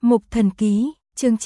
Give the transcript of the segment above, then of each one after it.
Mục Thần Ký, chương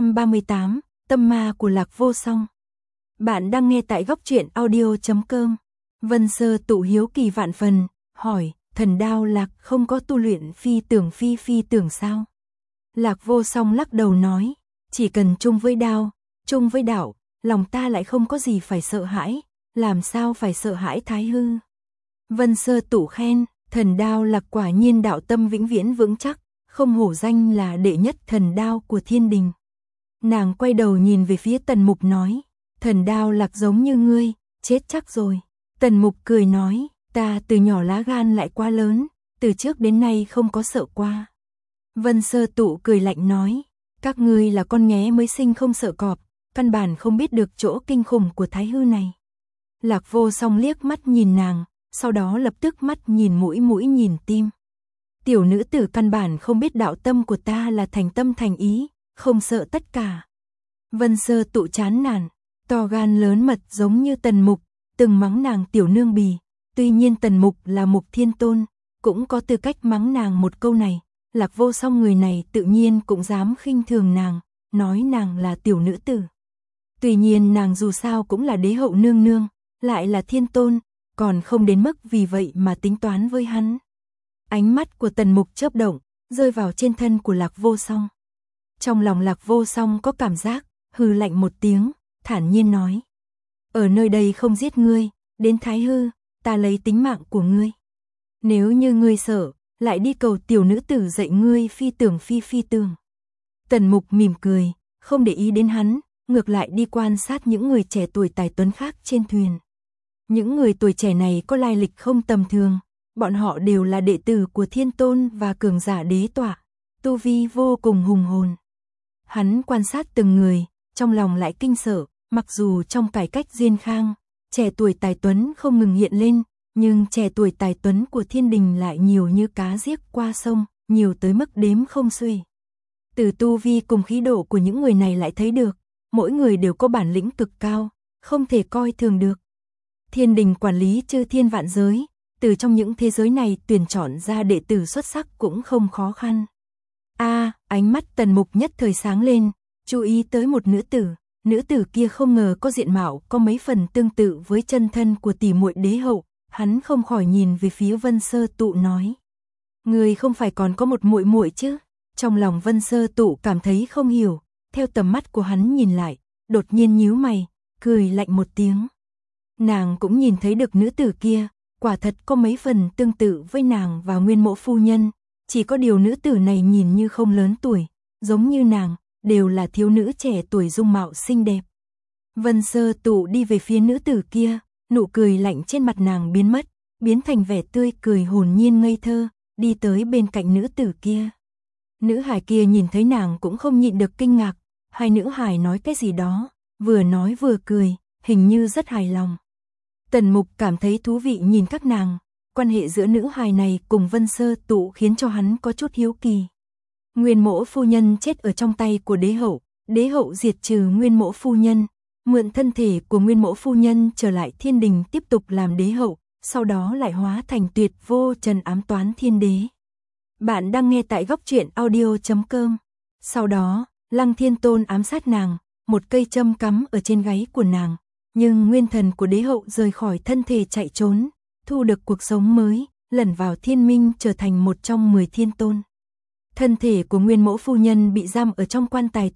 938, Tâm ma của Lạc Vô Song. Bạn đang nghe tại góc truyện audio.com. Vân Sơ Tụ hiếu kỳ vạn phần, hỏi, thần đao Lạc không có tu luyện phi tưởng sao? Lạc Vô Song lắc đầu nói, chỉ cần chung với đao, chung với đạo, lòng ta lại không có gì phải sợ hãi, làm sao phải sợ hãi Thái Hư? Vân Sơ Tụ khen, thần đao Lạc quả nhiên đạo tâm vĩnh viễn vững chắc, không hổ danh là đệ nhất thần đao của thiên đình. Nàng quay đầu nhìn về phía Tần Mục nói, thần đao Lạc giống như ngươi, chết chắc rồi. Tần Mục cười nói, ta từ nhỏ lá gan lại quá lớn, từ trước đến nay không có sợ qua. Vân Sơ Tụ cười lạnh nói, các ngươi là con nghé mới sinh không sợ cọp, căn bản không biết được chỗ kinh khủng của Thái Hư này. Lạc Vô Song liếc mắt nhìn nàng, sau đó lập tức mắt nhìn mũi nhìn tim. Tiểu nữ tử căn bản không biết đạo tâm của ta là thành tâm thành ý, không sợ tất cả. Vân Sơ Tụ chán nản, to gan lớn mật giống như Tần Mục, từng mắng nàng tiểu nương bì. Tuy nhiên Tần Mục là Mục Thiên Tôn, cũng có tư cách mắng nàng một câu này. Lạc Vô Song người này tự nhiên cũng dám khinh thường nàng, nói nàng là tiểu nữ tử. Tuy nhiên nàng dù sao cũng là đế hậu nương nương, lại là thiên tôn, còn không đến mức vì vậy mà tính toán với hắn. Ánh mắt của Tần Mục chớp động, rơi vào trên thân của Lạc Vô Song. Trong lòng Lạc Vô Song có cảm giác, hừ lạnh một tiếng, thản nhiên nói. Ở nơi đây không giết ngươi, đến Thái Hư, ta lấy tính mạng của ngươi. Nếu như ngươi sợ, lại đi cầu tiểu nữ tử dạy ngươi phi tưởng. Tần Mục mỉm cười, không để ý đến hắn, ngược lại đi quan sát những người trẻ tuổi tài tuấn khác trên thuyền. Những người tuổi trẻ này có lai lịch không tầm thường. Bọn họ đều là đệ tử của Thiên Tôn và cường giả đế tọa, tu vi vô cùng hùng hồn. Hắn quan sát từng người, trong lòng lại kinh sợ, mặc dù trong cải cách Diên Khang, trẻ tuổi tài tuấn không ngừng hiện lên, nhưng trẻ tuổi tài tuấn của thiên đình lại nhiều như cá giết qua sông, nhiều tới mức đếm không xuể. Từ tu vi cùng khí độ của những người này lại thấy được, mỗi người đều có bản lĩnh cực cao, không thể coi thường được. Thiên đình quản lý chư thiên vạn giới, từ trong những thế giới này tuyển chọn ra đệ tử xuất sắc cũng không khó khăn. Ánh mắt Tần Mục nhất thời sáng lên, chú ý tới một nữ tử kia không ngờ có diện mạo có mấy phần tương tự với chân thân của tỷ muội đế hậu, hắn không khỏi nhìn về phía Vân Sơ Tụ nói. Người không phải còn có một muội muội chứ? Trong lòng Vân Sơ Tụ cảm thấy không hiểu, theo tầm mắt của hắn nhìn lại, đột nhiên nhíu mày, cười lạnh một tiếng. Nàng cũng nhìn thấy được nữ tử kia, quả thật có mấy phần tương tự với nàng và Nguyên Mẫu phu nhân, chỉ có điều nữ tử này nhìn như không lớn tuổi, giống như nàng, đều là thiếu nữ trẻ tuổi dung mạo xinh đẹp. Vân Sơ Tụ đi về phía nữ tử kia, nụ cười lạnh trên mặt nàng biến mất, biến thành vẻ tươi cười hồn nhiên ngây thơ, đi tới bên cạnh nữ tử kia. Nữ hài kia nhìn thấy nàng cũng không nhịn được kinh ngạc, hai nữ hài nói cái gì đó, vừa nói vừa cười, hình như rất hài lòng. Tần Mục cảm thấy thú vị nhìn các nàng, quan hệ giữa nữ hài này cùng Vân Sơ Tụ khiến cho hắn có chút hiếu kỳ. Nguyên Mẫu phu nhân chết ở trong tay của đế hậu diệt trừ Nguyên Mẫu phu nhân, mượn thân thể của Nguyên Mẫu phu nhân trở lại thiên đình tiếp tục làm đế hậu, sau đó lại hóa thành tuyệt vô trần ám toán thiên đế. Bạn đang nghe tại góc truyện audio.com. Sau đó, Lăng Thiên Tôn ám sát nàng, một cây châm cắm ở trên gáy của nàng. Nhưng nguyên thần của đế hậu rời khỏi thân thể chạy trốn, thu được cuộc sống mới, lẩn vào thiên minh trở thành một trong 10 thiên tôn. Thân thể của Nguyên Mẫu phu nhân bị giam ở trong quan tài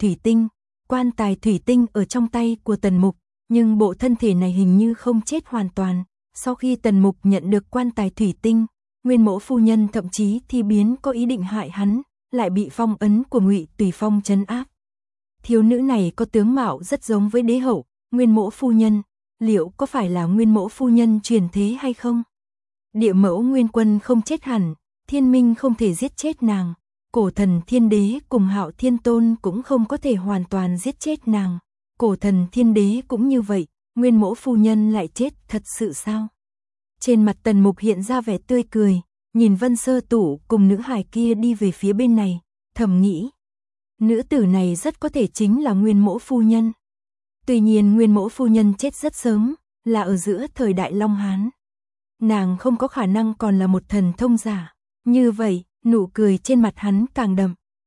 thủy tinh ở trong tay của Tần Mục, nhưng bộ thân thể này hình như không chết hoàn toàn. Sau khi Tần Mục nhận được quan tài thủy tinh, Nguyên Mẫu phu nhân thậm chí thi biến có ý định hại hắn, lại bị phong ấn của Ngụy Tùy Phong trấn áp. Thiếu nữ này có tướng mạo rất giống với đế hậu Nguyên Mẫu phu nhân, liệu có phải là Nguyên Mẫu phu nhân truyền thế hay không? Địa mẫu Nguyên Quân không chết hẳn, thiên minh không thể giết chết nàng, cổ thần thiên đế cùng Hạo Thiên Tôn cũng không có thể hoàn toàn giết chết nàng, cổ thần thiên đế cũng như vậy, Nguyên Mẫu phu nhân lại chết thật sự sao? Trên mặt Tần Mục hiện ra vẻ tươi cười, nhìn Vân Sơ Tụ cùng nữ hài kia đi về phía bên này, thầm nghĩ, nữ tử này rất có thể chính là Nguyên Mẫu phu nhân. Tuy nhiên Nguyên Mẫu phu nhân chết rất sớm, là ở giữa thời đại Long Hán. Nàng không có khả năng còn là một thần thông giả. Như vậy, nụ cười trên mặt hắn càng đậm,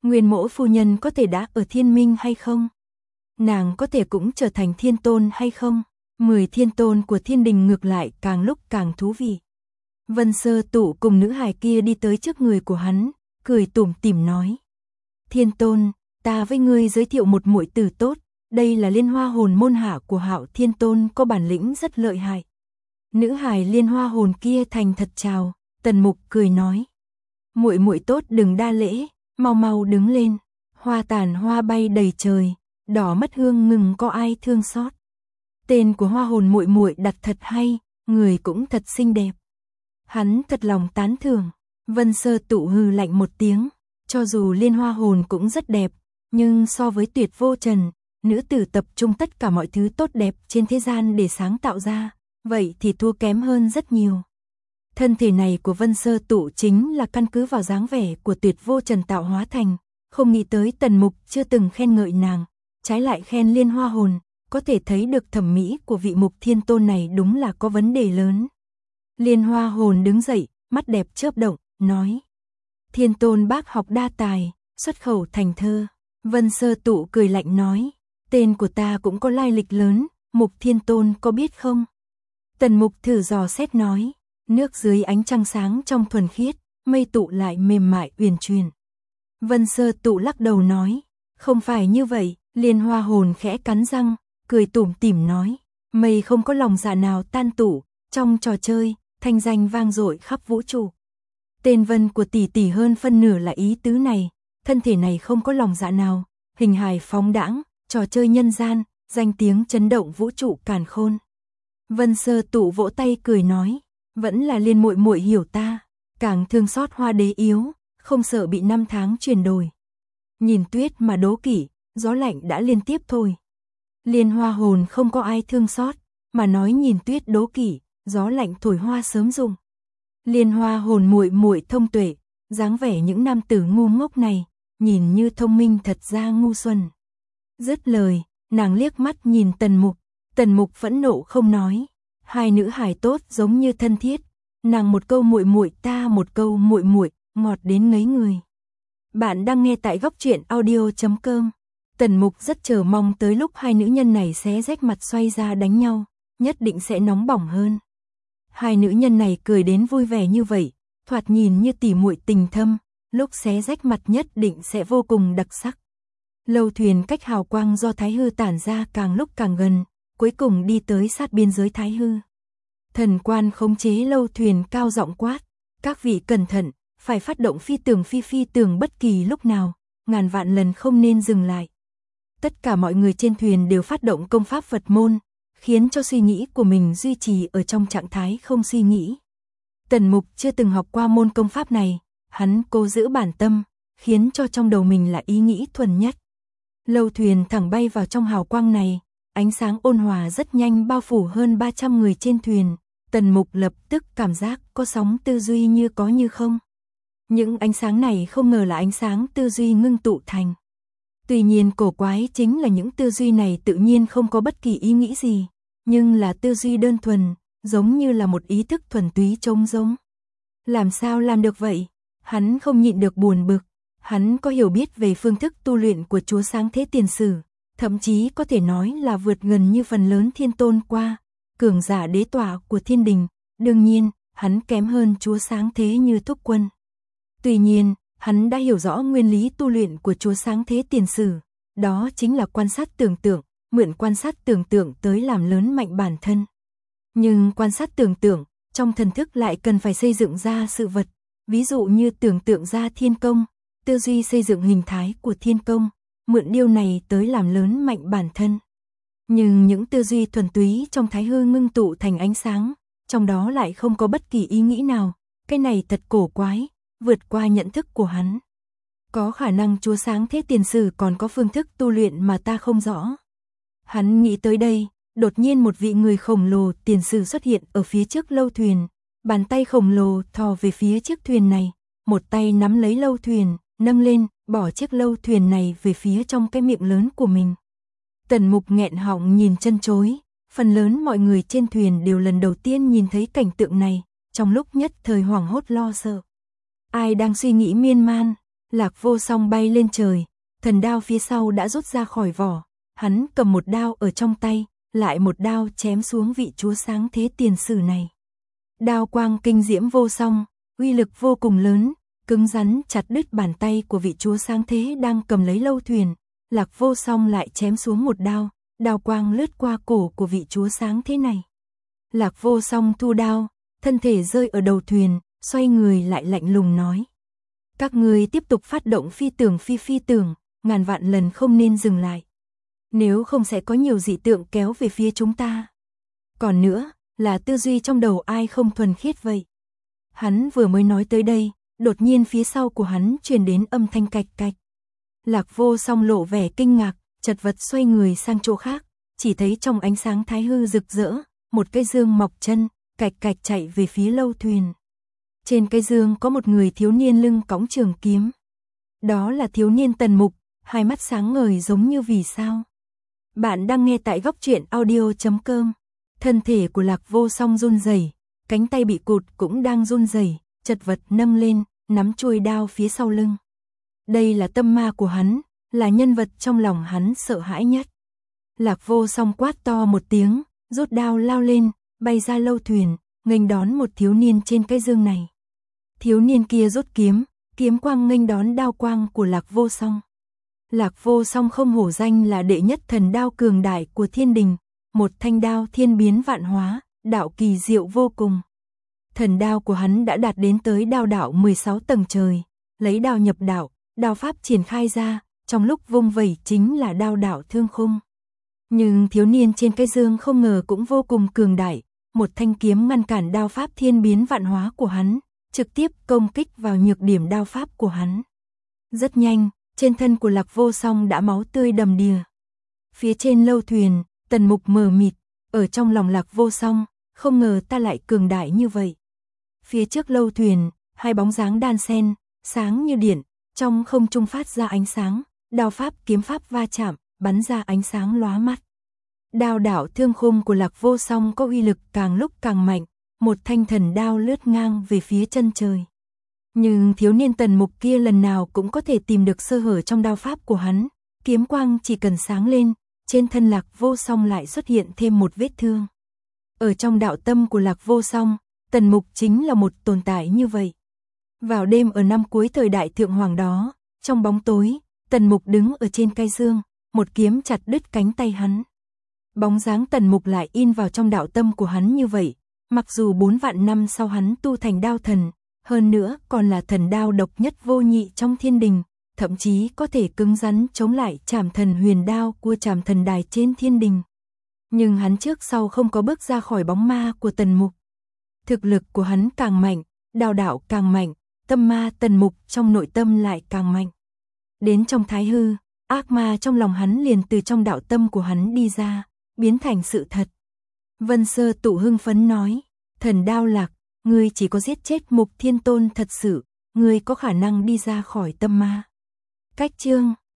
Nguyên Mỗ phu nhân có thể đã ở thiên minh hay không? Nàng có thể cũng trở thành thiên tôn hay không? 10 thiên tôn của thiên đình ngược lại càng lúc càng thú vị. Vân Sơ Tụ cùng nữ hài kia đi tới trước người của hắn, cười tủm tỉm nói. Thiên tôn, ta với ngươi giới thiệu một muội tử tốt, đây là Liên Hoa Hồn môn hạ của Hạo Thiên Tôn, có bản lĩnh rất lợi hại. Nữ hài Liên Hoa Hồn kia thành thật chào, Tần Mục cười nói. Muội muội tốt đừng đa lễ, mau mau đứng lên, hoa tàn hoa bay đầy trời, đỏ mất hương ngừng có ai thương xót. Tên của Hoa Hồn muội muội đặt thật hay, người cũng thật xinh đẹp. Hắn thật lòng tán thưởng. Vân Sơ Tụ hừ lạnh một tiếng, cho dù Liên Hoa Hồn cũng rất đẹp, nhưng so với Tuyệt Vô Trần, nữ tử tập trung tất cả mọi thứ tốt đẹp trên thế gian để sáng tạo ra, vậy thì thua kém hơn rất nhiều. Thân thể này của Vân Sơ Tụ chính là căn cứ vào dáng vẻ của Tuyệt Vô Trần tạo hóa thành, không nghĩ tới Tần Mục chưa từng khen ngợi nàng, trái lại khen Liên Hoa Hồn, có thể thấy được thẩm mỹ của vị Mục Thiên Tôn này đúng là có vấn đề lớn. Liên Hoa Hồn đứng dậy, mắt đẹp chớp động, nói. Thiên Tôn bác học đa tài, xuất khẩu thành thơ. Vân Sơ Tụ cười lạnh nói. Tên của ta cũng có lai lịch lớn, Mục Thiên Tôn có biết không? Tần Mục thử dò xét nói. Nước dưới ánh trăng sáng trong thuần khiết, mây tụ lại mềm mại uyển chuyển. Vân Sơ Tụ lắc đầu nói. Không phải như vậy. Liên Hoa Hồn khẽ cắn răng, cười tủm tỉm nói. Mây không có lòng dạ nào tan tụ, trong trò chơi, thanh danh vang dội khắp vũ trụ. Tên Vân của tỷ tỷ hơn phân nửa là ý tứ này, thân thể này không có lòng dạ nào, hình hài phóng đãng, trò chơi nhân gian, danh tiếng chấn động vũ trụ càn khôn. Vân Sơ Tụ vỗ tay cười nói, vẫn là Liên muội muội hiểu ta, càng thương xót Hoa Đế yếu, không sợ bị năm tháng chuyển đổi. Nhìn tuyết mà đố kỵ, gió lạnh đã liên tiếp thôi. Liên Hoa Hồn không có ai thương xót, mà nói nhìn tuyết đố kỵ, gió lạnh thổi hoa sớm rụng. Liên Hoa Hồn muội muội thông tuệ, dáng vẻ những nam tử ngu ngốc này, nhìn như thông minh thật ra ngu xuẩn. Dứt lời, nàng liếc mắt nhìn Tần Mục phẫn nộ không nói. Hai nữ hài tốt giống như thân thiết, nàng một câu muội muội ta một câu muội muội, ngọt đến ngấy người. Bạn đang nghe tại Góc Truyện Audio.com. Tần Mục rất chờ mong tới lúc hai nữ nhân này xé rách mặt xoay ra đánh nhau, nhất định sẽ nóng bỏng hơn. Hai nữ nhân này cười đến vui vẻ như vậy, thoạt nhìn như tỉ muội tình thâm, lúc xé rách mặt nhất định sẽ vô cùng đặc sắc. Lâu thuyền cách hào quang do Thái Hư tản ra càng lúc càng gần, cuối cùng đi tới sát biên giới Thái Hư. Thần quan khống chế lâu thuyền cao giọng quát, các vị cẩn thận, phải phát động phi tường bất kỳ lúc nào, ngàn vạn lần không nên dừng lại. Tất cả mọi người trên thuyền đều phát động công pháp Phật môn, khiến cho suy nghĩ của mình duy trì ở trong trạng thái không suy nghĩ. Tần Mục chưa từng học qua môn công pháp này, hắn cố giữ bản tâm, khiến cho trong đầu mình là ý nghĩ thuần nhất. Lâu thuyền thẳng bay vào trong hào quang này, ánh sáng ôn hòa rất nhanh bao phủ hơn 300 người trên thuyền. Tần Mục lập tức cảm giác có sóng tư duy như có như không. Những ánh sáng này không ngờ là ánh sáng tư duy ngưng tụ thành. Tuy nhiên cổ quái chính là những tư duy này tự nhiên không có bất kỳ ý nghĩ gì, nhưng là tư duy đơn thuần, giống như là một ý thức thuần túy trống rỗng. Làm sao làm được vậy? Hắn không nhịn được buồn bực, hắn có hiểu biết về phương thức tu luyện của Chúa Sáng Thế Tiền Sử, thậm chí có thể nói là vượt gần như phần lớn thiên tôn qua, cường giả đế tọa của thiên đình, đương nhiên, hắn kém hơn Chúa Sáng Thế Như Thúc Quân. Tuy nhiên, hắn đã hiểu rõ nguyên lý tu luyện của Chúa Sáng Thế Tiền Sử, đó chính là quan sát tưởng tượng, mượn quan sát tưởng tượng tới làm lớn mạnh bản thân. Nhưng quan sát tưởng tượng, trong thần thức lại cần phải xây dựng ra sự vật, ví dụ như tưởng tượng ra thiên công, tư duy xây dựng hình thái của thiên công, mượn điều này tới làm lớn mạnh bản thân. Nhưng những tư duy thuần túy trong Thái Hư ngưng tụ thành ánh sáng, trong đó lại không có bất kỳ ý nghĩ nào, cái này thật cổ quái, vượt qua nhận thức của hắn. Có khả năng Chúa Sáng Thế Tiền Sử còn có phương thức tu luyện mà ta không rõ. Hắn nghĩ tới đây, đột nhiên một vị người khổng lồ tiền sử xuất hiện ở phía trước lâu thuyền, bàn tay khổng lồ thò về phía chiếc thuyền này, một tay nắm lấy lâu thuyền, nâng lên, bỏ chiếc lâu thuyền này về phía trong cái miệng lớn của mình. Tần Mục nghẹn họng nhìn chân chối, phần lớn mọi người trên thuyền đều lần đầu tiên nhìn thấy cảnh tượng này, trong lúc nhất thời hoảng hốt lo sợ. Ai đang suy nghĩ miên man, Lạc Vô Song bay lên trời, thần đao phía sau đã rút ra khỏi vỏ, hắn cầm một đao ở trong tay, lại một đao chém xuống vị chúa sáng thế tiền sử này. Đao quang kinh diễm vô song, uy lực vô cùng lớn, cứng rắn chặt đứt bàn tay của vị chúa sáng thế đang cầm lấy lâu thuyền. Lạc Vô Song lại chém xuống một đao, đao quang lướt qua cổ của vị chúa sáng thế này. Lạc Vô Song thu đao, thân thể rơi ở đầu thuyền, xoay người lại lạnh lùng nói: các ngươi tiếp tục phát động phi tưởng, ngàn vạn lần không nên dừng lại. Nếu không sẽ có nhiều dị tượng kéo về phía chúng ta. Còn nữa, là tư duy trong đầu ai không thuần khiết vậy. Hắn vừa mới nói tới đây, đột nhiên phía sau của hắn truyền đến âm thanh cạch cạch. Lạc Vô Song lộ vẻ kinh ngạc, chật vật xoay người sang chỗ khác, chỉ thấy trong ánh sáng thái hư rực rỡ, một cây dương mọc chân, cạch cạch chạy về phía lâu thuyền. Trên cây dương có một người thiếu niên lưng cõng trường kiếm. Đó là thiếu niên Tần Mục, hai mắt sáng ngời giống như vì sao. Bạn đang nghe tại góc truyện audio.com. Thân thể của Lạc Vô Song run rẩy, cánh tay bị cụt cũng đang run rẩy, chật vật nâng lên, nắm chuôi đao phía sau lưng. Đây là tâm ma của hắn, là nhân vật trong lòng hắn sợ hãi nhất. Lạc Vô Song quát to một tiếng, rút đao lao lên, bay ra lâu thuyền, nghênh đón một thiếu niên trên cái dương này. Thiếu niên kia rút kiếm, kiếm quang nghênh đón đao quang của Lạc Vô Song. Lạc Vô Song không hổ danh là đệ nhất thần đao cường đại của thiên đình, một thanh đao thiên biến vạn hóa, đạo kỳ diệu vô cùng. Thần đao của hắn đã đạt đến tới đao đạo 16 tầng trời, lấy đao nhập đạo, đao pháp triển khai ra, trong lúc vung vẩy chính là đao đạo thương khung. Nhưng thiếu niên trên cây dương không ngờ cũng vô cùng cường đại, một thanh kiếm ngăn cản đao pháp thiên biến vạn hóa của hắn, trực tiếp công kích vào nhược điểm đao pháp của hắn. Rất nhanh, trên thân của Lạc Vô Song đã máu tươi đầm đìa. Phía trên lâu thuyền, Tần Mục mờ mịt, ở trong lòng Lạc Vô Song, không ngờ ta lại cường đại như vậy. Phía trước lâu thuyền, hai bóng dáng đan xen, sáng như điện, trong không trung phát ra ánh sáng, đao pháp kiếm pháp va chạm, bắn ra ánh sáng lóa mắt. Đao đạo thương khung của Lạc Vô Song có uy lực càng lúc càng mạnh, một thanh thần đao lướt ngang về phía chân trời. Nhưng thiếu niên Tần Mục kia lần nào cũng có thể tìm được sơ hở trong đao pháp của hắn, kiếm quang chỉ cần sáng lên, trên thân Lạc Vô Song lại xuất hiện thêm một vết thương. Ở trong đạo tâm của Lạc Vô Song, Tần Mục chính là một tồn tại như vậy. Vào đêm ở năm cuối thời đại Thượng Hoàng đó, trong bóng tối, Tần Mục đứng ở trên cây dương, một kiếm chặt đứt cánh tay hắn. Bóng dáng Tần Mục lại in vào trong đạo tâm của hắn như vậy, mặc dù 4 vạn năm sau hắn tu thành đao thần, hơn nữa còn là thần đao độc nhất vô nhị trong thiên đình, thậm chí có thể cứng rắn chống lại Trảm Thần huyền đao của Trảm Thần đài trên thiên đình. Nhưng hắn trước sau không có bước ra khỏi bóng ma của Tần Mục. Thực lực của hắn càng mạnh, đao đạo càng mạnh, tâm ma Tần Mục trong nội tâm lại càng mạnh. Đến trong thái hư, ác ma trong lòng hắn liền từ trong đạo tâm của hắn đi ra, biến thành sự thật. Vân Sơ Tụ hưng phấn nói, thần đao Lạc, ngươi chỉ có giết chết Mục Thiên Tôn thật sự, ngươi có khả năng đi ra khỏi tâm ma. Cách chương